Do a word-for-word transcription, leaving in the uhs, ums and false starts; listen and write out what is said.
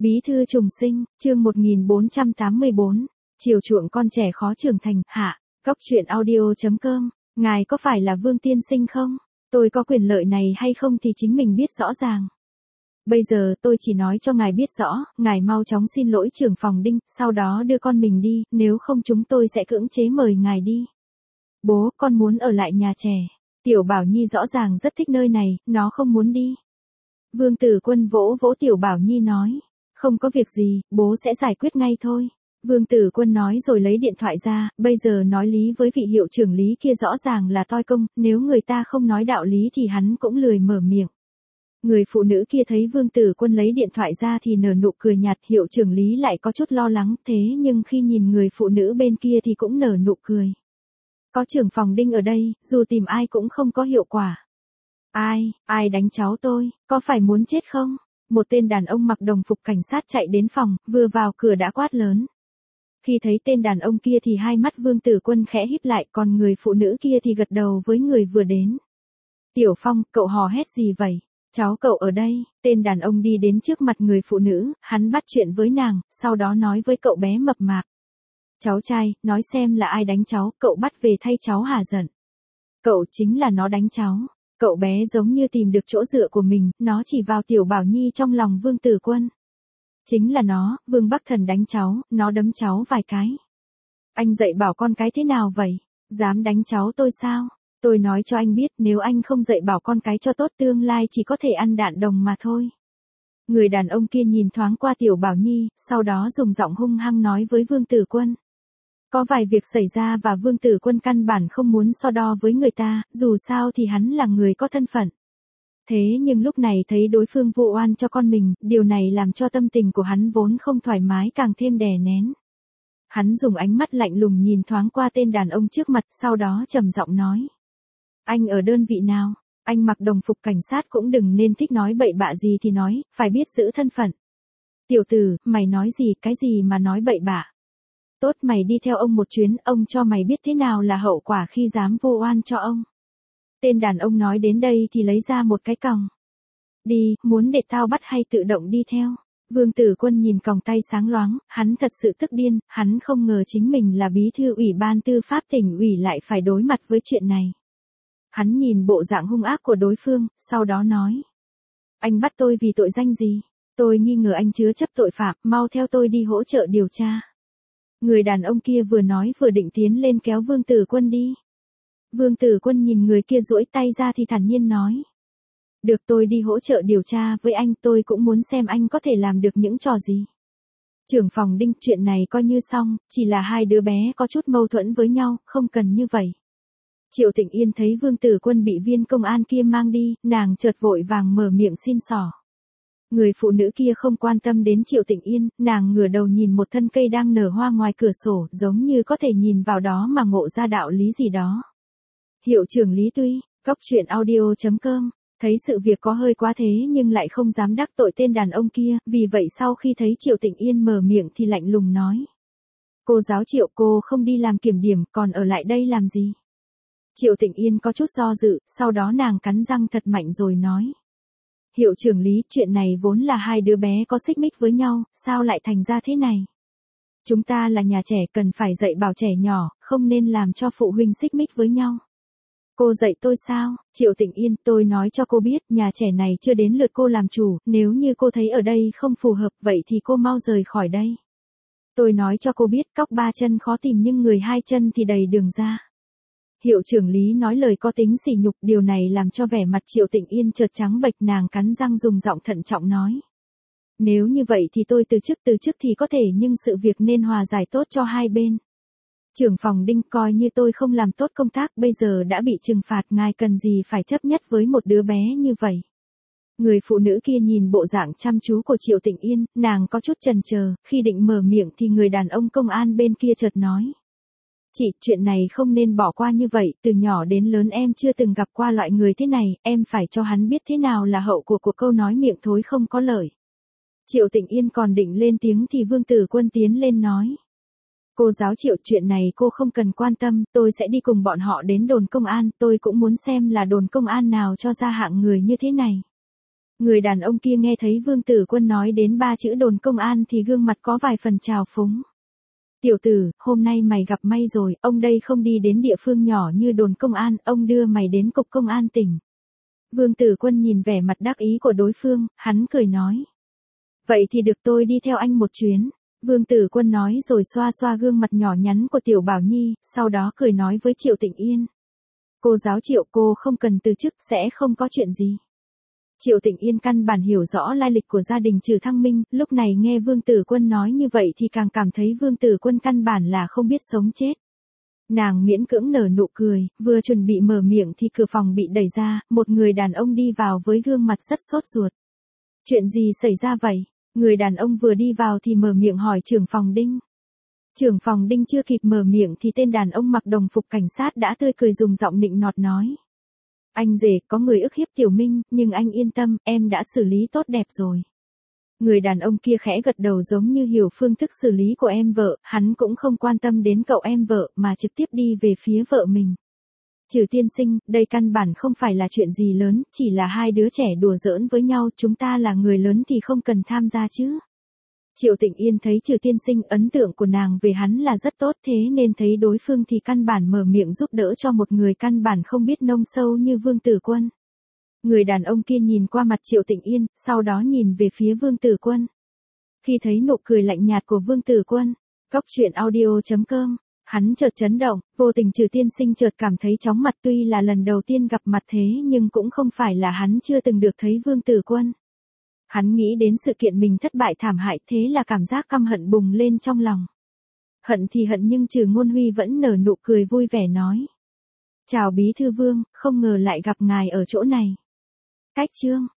Bí thư trùng sinh, chương một nghìn bốn trăm tám mươi bốn, chiều chuộng con trẻ khó trưởng thành, hạ, góc truyện audio chấm com, ngài có phải là Vương tiên sinh không? Tôi có quyền lợi này hay không thì chính mình biết rõ ràng. Bây giờ tôi chỉ nói cho ngài biết rõ, ngài mau chóng xin lỗi trưởng phòng Đinh, sau đó đưa con mình đi, nếu không chúng tôi sẽ cưỡng chế mời ngài đi. Bố, con muốn ở lại nhà trẻ. Tiểu Bảo Nhi rõ ràng rất thích nơi này, nó không muốn đi. Vương Tử Quân vỗ vỗ Tiểu Bảo Nhi nói. Không có việc gì, bố sẽ giải quyết ngay thôi. Vương Tử Quân nói rồi lấy điện thoại ra, bây giờ nói lý với vị hiệu trưởng lý kia rõ ràng là toi công, nếu người ta không nói đạo lý thì hắn cũng lười mở miệng. Người phụ nữ kia thấy Vương Tử Quân lấy điện thoại ra thì nở nụ cười nhạt, hiệu trưởng lý lại có chút lo lắng, thế nhưng khi nhìn người phụ nữ bên kia thì cũng nở nụ cười. Có trưởng phòng Đinh ở đây, dù tìm ai cũng không có hiệu quả. Ai, ai đánh cháu tôi, có phải muốn chết không? Một tên đàn ông mặc đồng phục cảnh sát chạy đến phòng, vừa vào cửa đã quát lớn. Khi thấy tên đàn ông kia thì hai mắt Vương Tử Quân khẽ híp lại, còn người phụ nữ kia thì gật đầu với người vừa đến. Tiểu Phong, cậu hò hét gì vậy? Cháu cậu ở đây. Tên đàn ông đi đến trước mặt người phụ nữ, hắn bắt chuyện với nàng, sau đó nói với cậu bé mập mạp. Cháu trai, nói xem là ai đánh cháu, cậu bắt về thay cháu hả giận. Cậu chính là nó đánh cháu. Cậu bé giống như tìm được chỗ dựa của mình, nó chỉ vào Tiểu Bảo Nhi trong lòng Vương Tử Quân. Chính là nó, Vương Bắc Thần đánh cháu, nó đấm cháu vài cái. Anh dạy bảo con cái thế nào vậy? Dám đánh cháu tôi sao? Tôi nói cho anh biết, nếu anh không dạy bảo con cái cho tốt tương lai chỉ có thể ăn đạn đồng mà thôi. Người đàn ông kia nhìn thoáng qua Tiểu Bảo Nhi, sau đó dùng giọng hung hăng nói với Vương Tử Quân. Có vài việc xảy ra và Vương Tử Quân căn bản không muốn so đo với người ta, dù sao thì hắn là người có thân phận. Thế nhưng lúc này thấy đối phương vu oan cho con mình, điều này làm cho tâm tình của hắn vốn không thoải mái càng thêm đè nén. Hắn dùng ánh mắt lạnh lùng nhìn thoáng qua tên đàn ông trước mặt, sau đó trầm giọng nói. Anh ở đơn vị nào? Anh mặc đồng phục cảnh sát cũng đừng nên thích nói bậy bạ gì thì nói, phải biết giữ thân phận. Tiểu tử, mày nói gì, cái gì mà nói bậy bạ? Tốt, mày đi theo ông một chuyến, ông cho mày biết thế nào là hậu quả khi dám vu oan cho ông. Tên đàn ông nói đến đây thì lấy ra một cái còng. Đi, muốn để tao bắt hay tự động đi theo? Vương Tử Quân nhìn còng tay sáng loáng, hắn thật sự tức điên, hắn không ngờ chính mình là bí thư ủy ban tư pháp tỉnh ủy lại phải đối mặt với chuyện này. Hắn nhìn bộ dạng hung ác của đối phương, sau đó nói. Anh bắt tôi vì tội danh gì? Tôi nghi ngờ anh chứa chấp tội phạm, mau theo tôi đi hỗ trợ điều tra. Người đàn ông kia vừa nói vừa định tiến lên kéo Vương Tử Quân đi. Vương Tử Quân nhìn người kia duỗi tay ra thì thản nhiên nói. Được, tôi đi hỗ trợ điều tra với anh, tôi cũng muốn xem anh có thể làm được những trò gì. Trưởng phòng Đinh, chuyện này coi như xong, chỉ là hai đứa bé có chút mâu thuẫn với nhau, không cần như vậy. Triệu Tịnh Yên thấy Vương Tử Quân bị viên công an kia mang đi, nàng chợt vội vàng mở miệng xin xỏ. Người phụ nữ kia không quan tâm đến Triệu Tịnh Yên, nàng ngửa đầu nhìn một thân cây đang nở hoa ngoài cửa sổ, giống như có thể nhìn vào đó mà ngộ ra đạo lý gì đó. Hiệu trưởng Lý Tuy, góc truyện audio chấm com, thấy sự việc có hơi quá thế nhưng lại không dám đắc tội tên đàn ông kia, vì vậy sau khi thấy Triệu Tịnh Yên mở miệng thì lạnh lùng nói. Cô giáo Triệu, cô không đi làm kiểm điểm, còn ở lại đây làm gì? Triệu Tịnh Yên có chút do dự, sau đó nàng cắn răng thật mạnh rồi nói. Hiệu trưởng Lý, chuyện này vốn là hai đứa bé có xích mích với nhau, sao lại thành ra thế này? Chúng ta là nhà trẻ cần phải dạy bảo trẻ nhỏ, không nên làm cho phụ huynh xích mích với nhau. Cô dạy tôi sao? Triệu Tịnh Yên, tôi nói cho cô biết, nhà trẻ này chưa đến lượt cô làm chủ, nếu như cô thấy ở đây không phù hợp vậy thì cô mau rời khỏi đây. Tôi nói cho cô biết, cóc ba chân khó tìm nhưng người hai chân thì đầy đường ra. Hiệu trưởng Lý nói lời có tính sỉ nhục, điều này làm cho vẻ mặt Triệu Tịnh Yên chợt trắng bệch, nàng cắn răng dùng giọng thận trọng nói. Nếu như vậy thì tôi từ chức từ chức thì có thể, nhưng sự việc nên hòa giải tốt cho hai bên. Trưởng phòng Đinh, coi như tôi không làm tốt công tác, bây giờ đã bị trừng phạt, ngài cần gì phải chấp nhất với một đứa bé như vậy. Người phụ nữ kia nhìn bộ dạng chăm chú của Triệu Tịnh Yên, nàng có chút chần chờ, khi định mở miệng thì người đàn ông công an bên kia chợt nói. Chị, chuyện này không nên bỏ qua như vậy, từ nhỏ đến lớn em chưa từng gặp qua loại người thế này, em phải cho hắn biết thế nào là hậu của cuộc câu nói miệng thối không có lợi. Triệu Tịnh Yên còn định lên tiếng thì Vương Tử Quân tiến lên nói. Cô giáo Triệu, chuyện này cô không cần quan tâm, tôi sẽ đi cùng bọn họ đến đồn công an, tôi cũng muốn xem là đồn công an nào cho ra hạng người như thế này. Người đàn ông kia nghe thấy Vương Tử Quân nói đến ba chữ đồn công an thì gương mặt có vài phần trào phúng. Tiểu tử, hôm nay mày gặp may rồi, ông đây không đi đến địa phương nhỏ như đồn công an, ông đưa mày đến cục công an tỉnh. Vương Tử Quân nhìn vẻ mặt đắc ý của đối phương, hắn cười nói. Vậy thì được, tôi đi theo anh một chuyến. Vương Tử Quân nói rồi xoa xoa gương mặt nhỏ nhắn của Tiểu Bảo Nhi, sau đó cười nói với Triệu Tịnh Yên. Cô giáo Triệu, cô không cần từ chức, sẽ không có chuyện gì. Triệu Tịnh Yên căn bản hiểu rõ lai lịch của gia đình Trừ Thăng Minh, lúc này nghe Vương Tử Quân nói như vậy thì càng cảm thấy Vương Tử Quân căn bản là không biết sống chết. Nàng miễn cưỡng nở nụ cười, vừa chuẩn bị mở miệng thì cửa phòng bị đẩy ra, một người đàn ông đi vào với gương mặt rất sốt ruột. Chuyện gì xảy ra vậy? Người đàn ông vừa đi vào thì mở miệng hỏi trưởng phòng Đinh. Trưởng phòng Đinh chưa kịp mở miệng thì tên đàn ông mặc đồng phục cảnh sát đã tươi cười dùng giọng nịnh nọt nói. Anh rể, có người ức hiếp Tiểu Minh, nhưng anh yên tâm, em đã xử lý tốt đẹp rồi. Người đàn ông kia khẽ gật đầu giống như hiểu phương thức xử lý của em vợ, hắn cũng không quan tâm đến cậu em vợ mà trực tiếp đi về phía vợ mình. Trừ tiên sinh, đây căn bản không phải là chuyện gì lớn, chỉ là hai đứa trẻ đùa giỡn với nhau, chúng ta là người lớn thì không cần tham gia chứ. Triệu Tịnh Yên thấy Trừ tiên sinh, ấn tượng của nàng về hắn là rất tốt, thế nên thấy đối phương thì căn bản mở miệng giúp đỡ cho một người căn bản không biết nông sâu như Vương Tử Quân. Người đàn ông kia nhìn qua mặt Triệu Tịnh Yên, sau đó nhìn về phía Vương Tử Quân. Khi thấy nụ cười lạnh nhạt của Vương Tử Quân, Cóc Truyện Audio chấm com, hắn chợt chấn động, vô tình Trừ tiên sinh chợt cảm thấy chóng mặt, tuy là lần đầu tiên gặp mặt thế nhưng cũng không phải là hắn chưa từng được thấy Vương Tử Quân. Hắn nghĩ đến sự kiện mình thất bại thảm hại, thế là cảm giác căm hận bùng lên trong lòng. Hận thì hận nhưng Trừ Ngôn Huy vẫn nở nụ cười vui vẻ nói. Chào Bí thư Vương, không ngờ lại gặp ngài ở chỗ này. Cách chương.